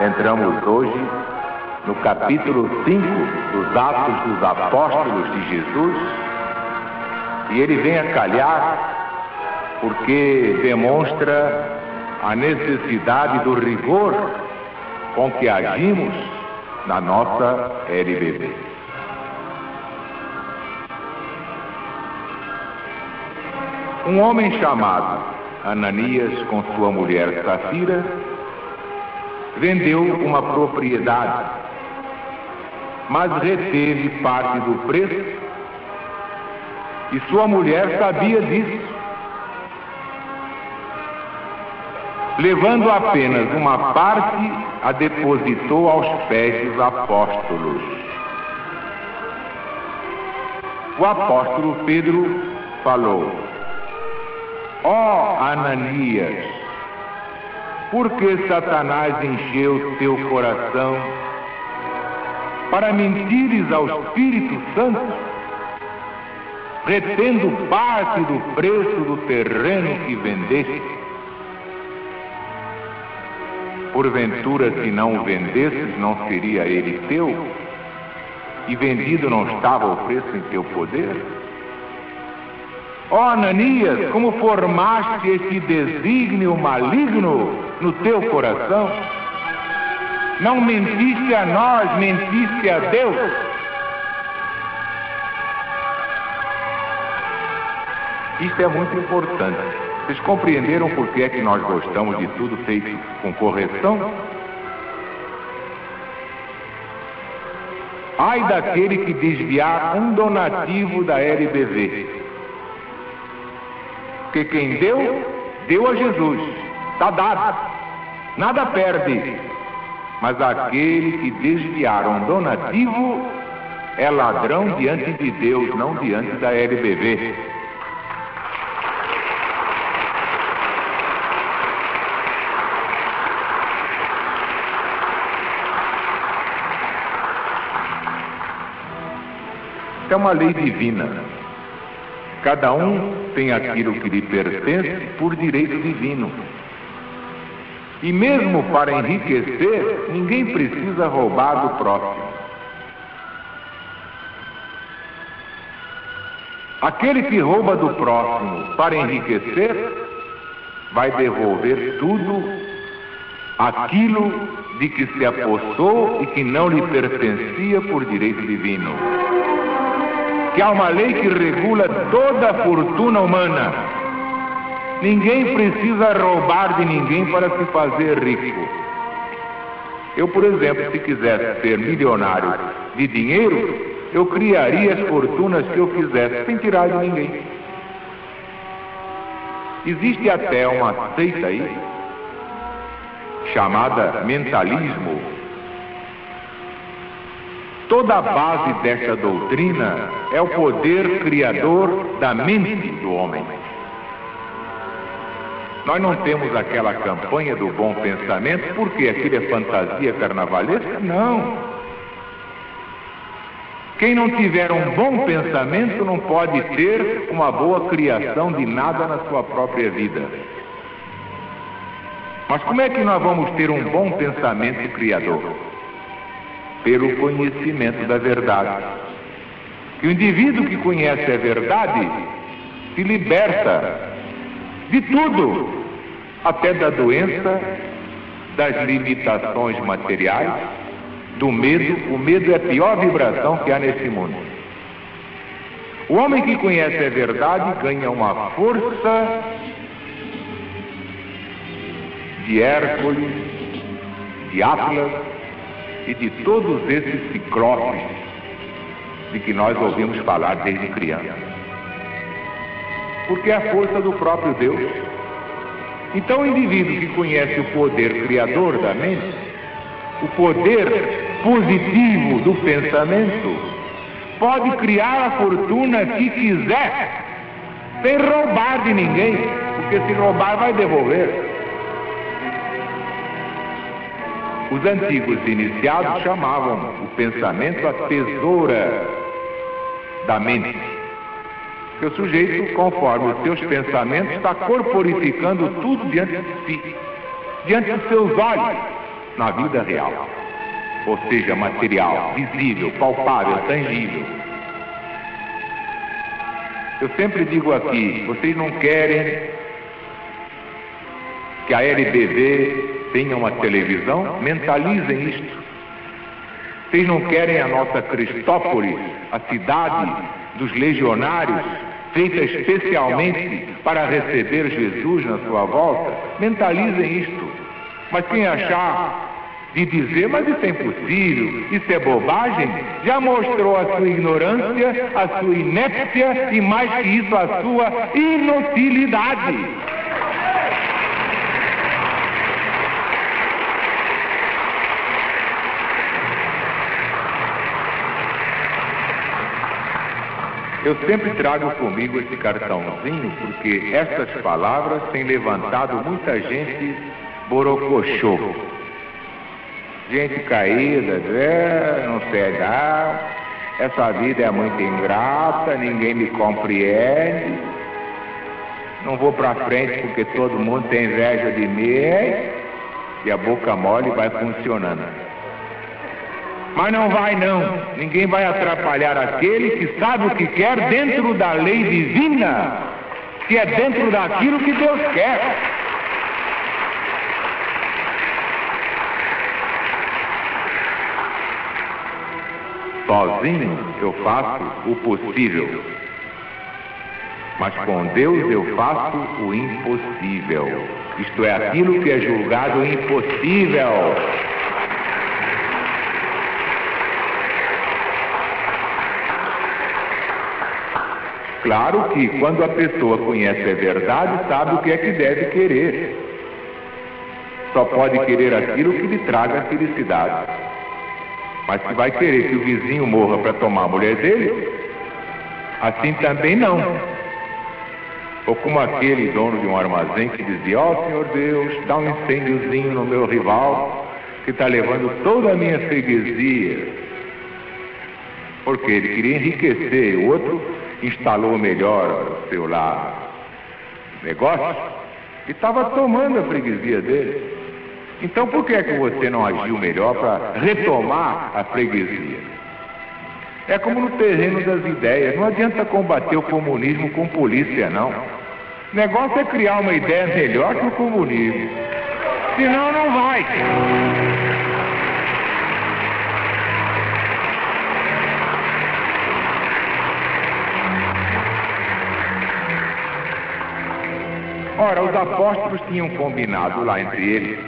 Entramos hoje no capítulo 5 dos Atos dos Apóstolos de Jesus, e ele vem a calhar porque demonstra a necessidade do rigor com que agimos na nossa LBV. Um homem chamado Ananias, com sua mulher Safira, vendeu uma propriedade, mas reteve parte do preço, e sua mulher sabia disso. Levando apenas uma parte, a depositou aos pés dos apóstolos. O apóstolo Pedro falou: Ó Ananias, por que Satanás encheu teu coração para mentires ao Espírito Santo, retendo parte do preço do terreno que vendeste? Porventura, se não o vendesses, não seria ele teu? E vendido não estava o preço em teu poder? Ó Ananias, como formaste esse desígnio maligno no teu coração? Não mentiste a nós, mentiste a Deus. Isto é muito importante. Vocês compreenderam por que é que nós gostamos de tudo feito com correção? Ai daquele que desviar um donativo da LBV. Porque quem deu, deu a Jesus. Está dado. Nada perde. Mas aquele que desviar um donativo é ladrão diante de Deus, não diante da LBV. É uma lei divina. Cada um tem aquilo que lhe pertence por direito divino. E mesmo para enriquecer, ninguém precisa roubar do próximo. Aquele que rouba do próximo para enriquecer, vai devolver tudo aquilo de que se apossou e que não lhe pertencia por direito divino. Que há uma lei que regula toda a fortuna humana. Ninguém precisa roubar de ninguém para se fazer rico. Eu, por exemplo, se quisesse ser milionário de dinheiro, eu criaria as fortunas que eu quisesse, sem tirar de ninguém. Existe até uma seita aí, chamada mentalismo. Toda a base desta doutrina é o poder criador da mente do homem. Nós não temos aquela campanha do bom pensamento, porque aquilo é fantasia carnavalesca? Não. Quem não tiver um bom pensamento não pode ter uma boa criação de nada na sua própria vida. Mas como é que nós vamos ter um bom pensamento criador? Pelo conhecimento da verdade. Que o indivíduo que conhece a verdade se liberta de tudo, até da doença, das limitações materiais, do medo. O medo é a pior vibração que há nesse mundo. O homem que conhece a verdade ganha uma força de Hércules, de Atlas e de todos esses ciclopes de que nós ouvimos falar desde criança. Porque é a força do próprio Deus. Então o indivíduo que conhece o poder criador da mente, o poder positivo do pensamento, pode criar a fortuna que quiser, sem roubar de ninguém, porque se roubar vai devolver. Os antigos iniciados chamavam o pensamento a tesoura da mente. Que o sujeito, conforme os seus pensamentos, está corporificando tudo diante de si, diante dos seus olhos. na vida real, ou seja, material, visível, palpável, tangível. Eu sempre digo aqui, vocês não querem que a LBV tenha uma televisão? Mentalizem isto. Vocês não querem a nossa Cristópolis, a cidade dos legionários, feita especialmente para receber Jesus na sua volta? Mentalizem isto. Mas quem achar de dizer, mas isso é impossível, isso é bobagem, já mostrou a sua ignorância, a sua inépcia e, mais que isso, a sua inutilidade. Eu sempre trago comigo esse cartãozinho porque essas palavras têm levantado muita gente borocochô. Gente caída, não sei não, essa vida é muito ingrata, ninguém me compreende, não vou pra frente porque todo mundo tem inveja de mim, e a boca mole vai funcionando. Mas não vai não, ninguém vai atrapalhar aquele que sabe o que quer dentro da lei divina, que é dentro daquilo que Deus quer. Sozinho eu faço o possível, mas com Deus eu faço o impossível. Isto é, aquilo que é julgado impossível. Claro que quando a pessoa conhece a verdade, sabe o que é que deve querer. Só pode querer aquilo que lhe traga felicidade. Mas se vai querer que o vizinho morra para tomar a mulher dele, assim também não. Ou como aquele dono de um armazém que dizia, Senhor Deus, dá um incêndiozinho no meu rival, que está levando toda a minha freguesia. Porque ele queria enriquecer, e o outro instalou melhor o seu negócio, e estava tomando a freguesia dele. Então por que é que você não agiu melhor para retomar a freguesia? É como no terreno das ideias, não adianta combater o comunismo com polícia, não. O negócio é criar uma ideia melhor que o comunismo. Senão não vai. Ora, os apóstolos tinham combinado lá entre eles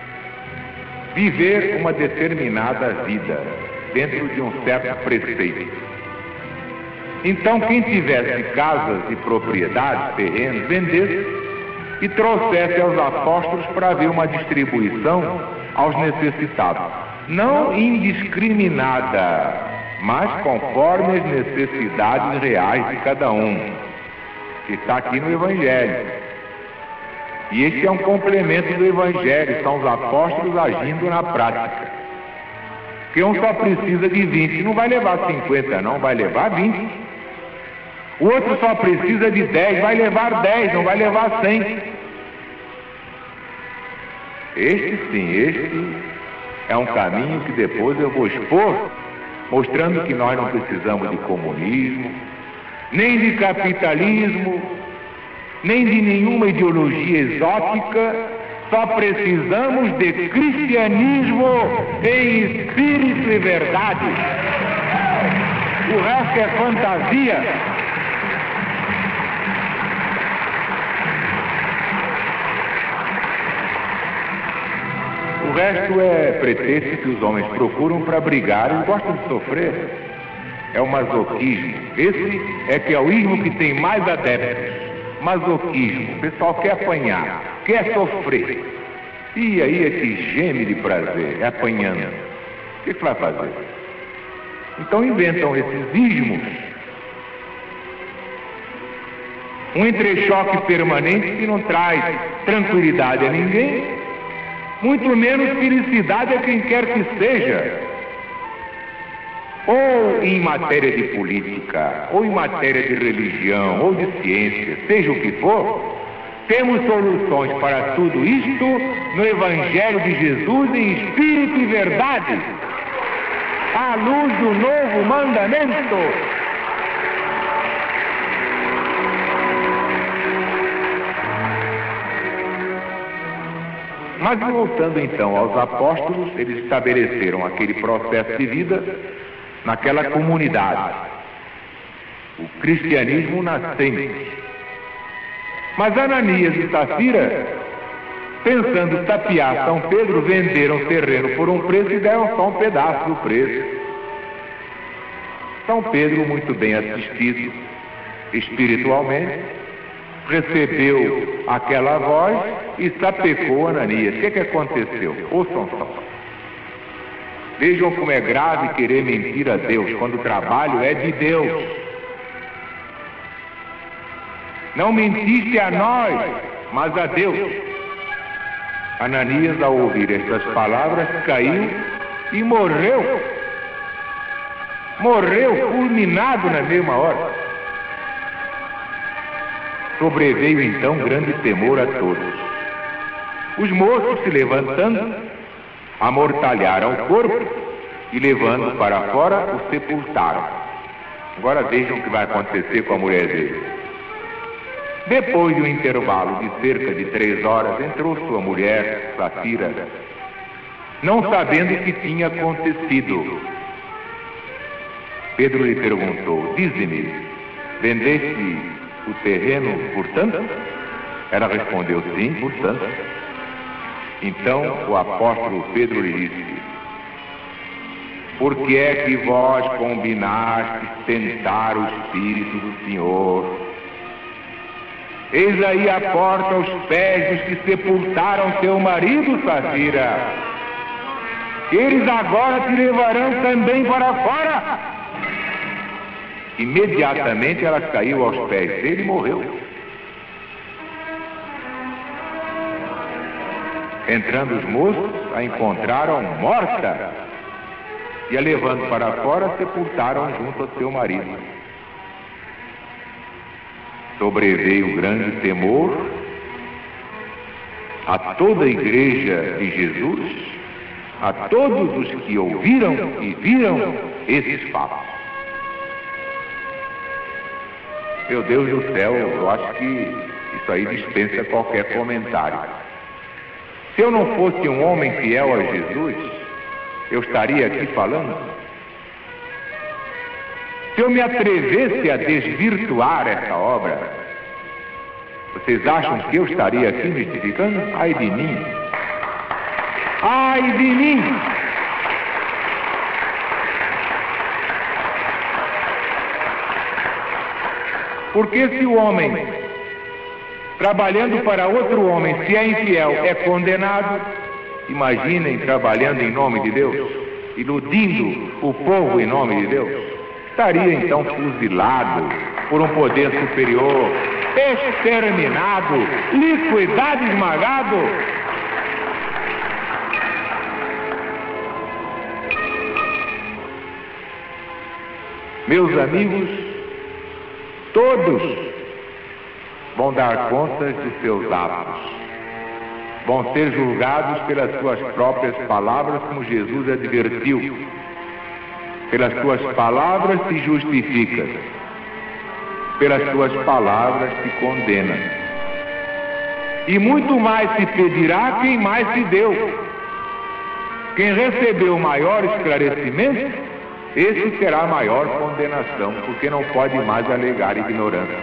viver uma determinada vida dentro de um certo preceito. Então, quem tivesse casas e propriedades, terrenos, vendesse e trouxesse aos apóstolos para ver uma distribuição aos necessitados. Não indiscriminada, mas conforme as necessidades reais de cada um, que está aqui no Evangelho. E este é um complemento do Evangelho, são os apóstolos agindo na prática. Porque um só precisa de 20, não vai levar 50 não, vai levar 20. O outro só precisa de 10, vai levar 10, não vai levar 100. Este é um caminho que depois eu vou expor, mostrando que nós não precisamos de comunismo, nem de capitalismo, nem de nenhuma ideologia exótica, só precisamos de cristianismo em espírito e verdade. O resto é fantasia. O resto é pretexto que os homens procuram para brigar e gostam de sofrer. É o masoquismo. Esse é que é o ismo que tem mais adeptos. Masoquismo, o pessoal quer apanhar, quer sofrer. E aí é que geme de prazer, é apanhando. O que vai fazer? Então inventam esses ismos. Um entrechoque permanente que não traz tranquilidade a ninguém, muito menos felicidade a quem quer que seja. Ou em matéria de política, ou em matéria de religião, ou de ciência, seja o que for, Temos soluções para tudo isto no Evangelho de Jesus em Espírito e Verdade, à luz do novo mandamento. Mas voltando então aos apóstolos, eles estabeleceram aquele processo de vida naquela comunidade, o cristianismo nascente. Mas Ananias e Safira, pensando tapear São Pedro, venderam o terreno por um preço e deram só um pedaço do preço. São Pedro, muito bem assistido espiritualmente, recebeu aquela voz e sapecou Ananias. O que aconteceu? Ouçam só. Vejam como é grave querer mentir a Deus, quando o trabalho é de Deus. Não mentiste a nós, mas a Deus. Ananias, ao ouvir estas palavras, caiu e morreu. Morreu fulminado na mesma hora. Sobreveio então grande temor a todos. Os moços, se levantando, amortalharam o corpo e, levando para fora, o sepultaram. Agora vejam o que vai acontecer com a mulher dele. Depois de um intervalo de cerca de 3 horas, entrou sua mulher, Safira, não sabendo o que tinha acontecido. Pedro lhe perguntou: dize-me, vendeste o terreno por tanto? Ela respondeu: sim, por tanto. Então o apóstolo Pedro lhe disse: por que é que vós combinastes tentar o Espírito do Senhor? Eis aí a porta aos pés dos que sepultaram teu marido, Safira. Eles agora te levarão também para fora. Imediatamente ela caiu aos pés dele e morreu. Entrando os moços, a encontraram morta e, a levando para fora, sepultaram junto ao seu marido. Sobreveio grande temor a toda a igreja de Jesus, a todos os que ouviram e viram esses fatos. Meu Deus do céu, eu acho que isso aí dispensa qualquer comentário. Se eu não fosse um homem fiel a Jesus, eu estaria aqui falando? Se eu me atrevesse a desvirtuar essa obra, vocês acham que eu estaria aqui mistificando? Ai de mim! Ai de mim! Porque se o homem, trabalhando para outro homem, se é infiel, é condenado, imaginem trabalhando em nome de Deus, iludindo o povo em nome de Deus. Estaria então fuzilado por um poder superior, exterminado, liquidado, esmagado. Meus amigos, todos vão dar contas de seus atos, vão ser julgados pelas suas próprias palavras, como Jesus advertiu. Pelas tuas palavras te justificas, pelas tuas palavras te condena. E muito mais se pedirá quem mais se deu. Quem recebeu maior esclarecimento, esse terá maior condenação, porque não pode mais alegar ignorância.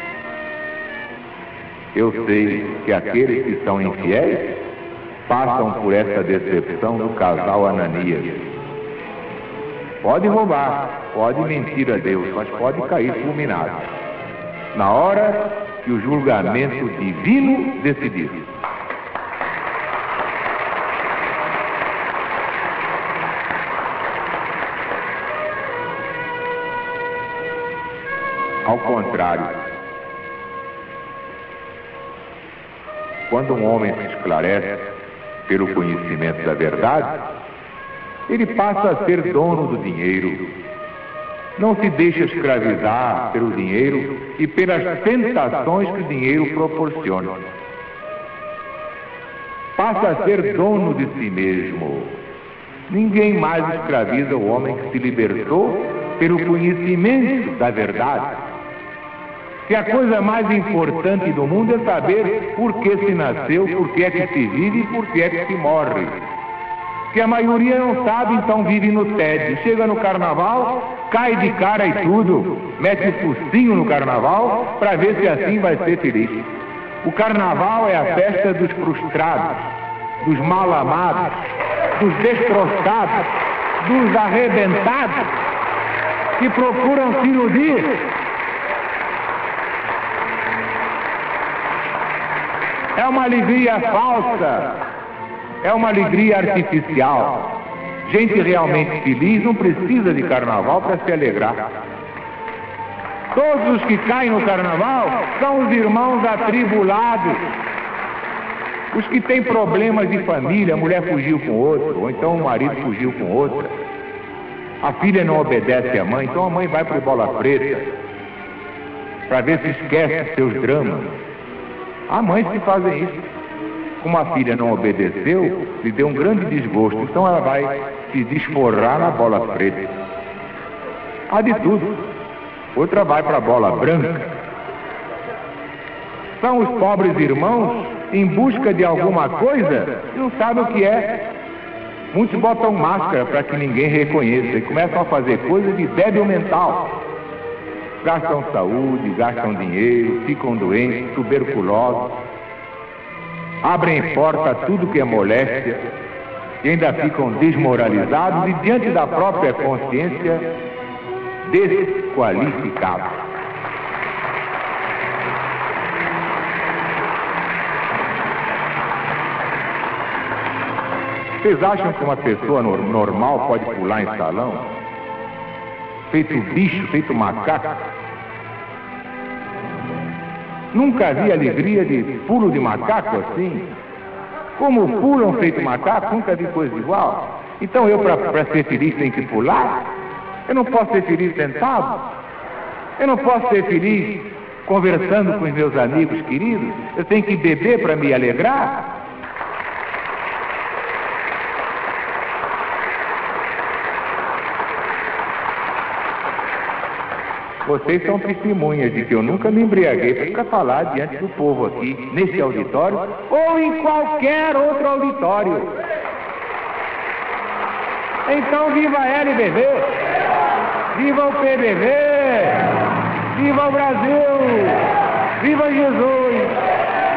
Eu sei que aqueles que são infiéis passam por essa decepção do casal Ananias. Pode roubar, pode mentir a Deus, mas pode cair fulminado na hora que o julgamento divino decidir. Ao contrário, quando um homem se esclarece pelo conhecimento da verdade, ele passa a ser dono do dinheiro, Não se deixa escravizar pelo dinheiro e pelas tentações que o dinheiro proporciona. Passa a ser dono de si mesmo. Ninguém mais escraviza o homem que se libertou pelo conhecimento da verdade. Que a coisa mais importante do mundo é saber por que se nasceu, por que é que se vive e por que é que se morre. Que a maioria não sabe, então vive no tédio. Chega no carnaval, cai de cara e tudo, mete o focinho no carnaval para ver se assim vai ser feliz. O carnaval é a festa dos frustrados, dos mal amados, dos destroçados, dos arrebentados, que procuram se iludir. É uma alegria falsa, é uma alegria artificial. Gente realmente feliz não precisa de carnaval para se alegrar. Todos os que caem no carnaval são os irmãos atribulados. Os que têm problemas de família, a mulher fugiu com outro, ou então o marido fugiu com outra. A filha não obedece à mãe, então a mãe vai para o bola preta para ver se esquece seus dramas. Há mães que fazem isso. Como a filha não obedeceu, lhe deu um grande desgosto, então ela vai se desforrar na bola preta. Há de tudo. Outra vai para a bola branca. São os pobres irmãos em busca de alguma coisa e não sabem o que é. Muitos botam máscara para que ninguém reconheça e começam a fazer coisas de débil mental. Gastam saúde, gastam dinheiro, ficam doentes, tuberculosos. Abrem porta a tudo que é moléstia e ainda ficam desmoralizados e diante da própria consciência desqualificados. Vocês acham que uma pessoa normal pode pular em salão? Feito bicho, feito macaco? Nunca vi alegria de pulo de macaco assim. Como pulam feito macaco, nunca vi coisa igual. Então eu, para ser feliz, tenho que pular? Eu não posso ser feliz sentado? Eu não posso ser feliz conversando com os meus amigos queridos? Eu tenho que beber para me alegrar? Vocês são testemunhas de que eu nunca me embriaguei para falar diante do povo aqui, nesse auditório, ou em qualquer outro auditório. Então, viva a LBV! Viva o PBV! Viva o Brasil! Viva Jesus!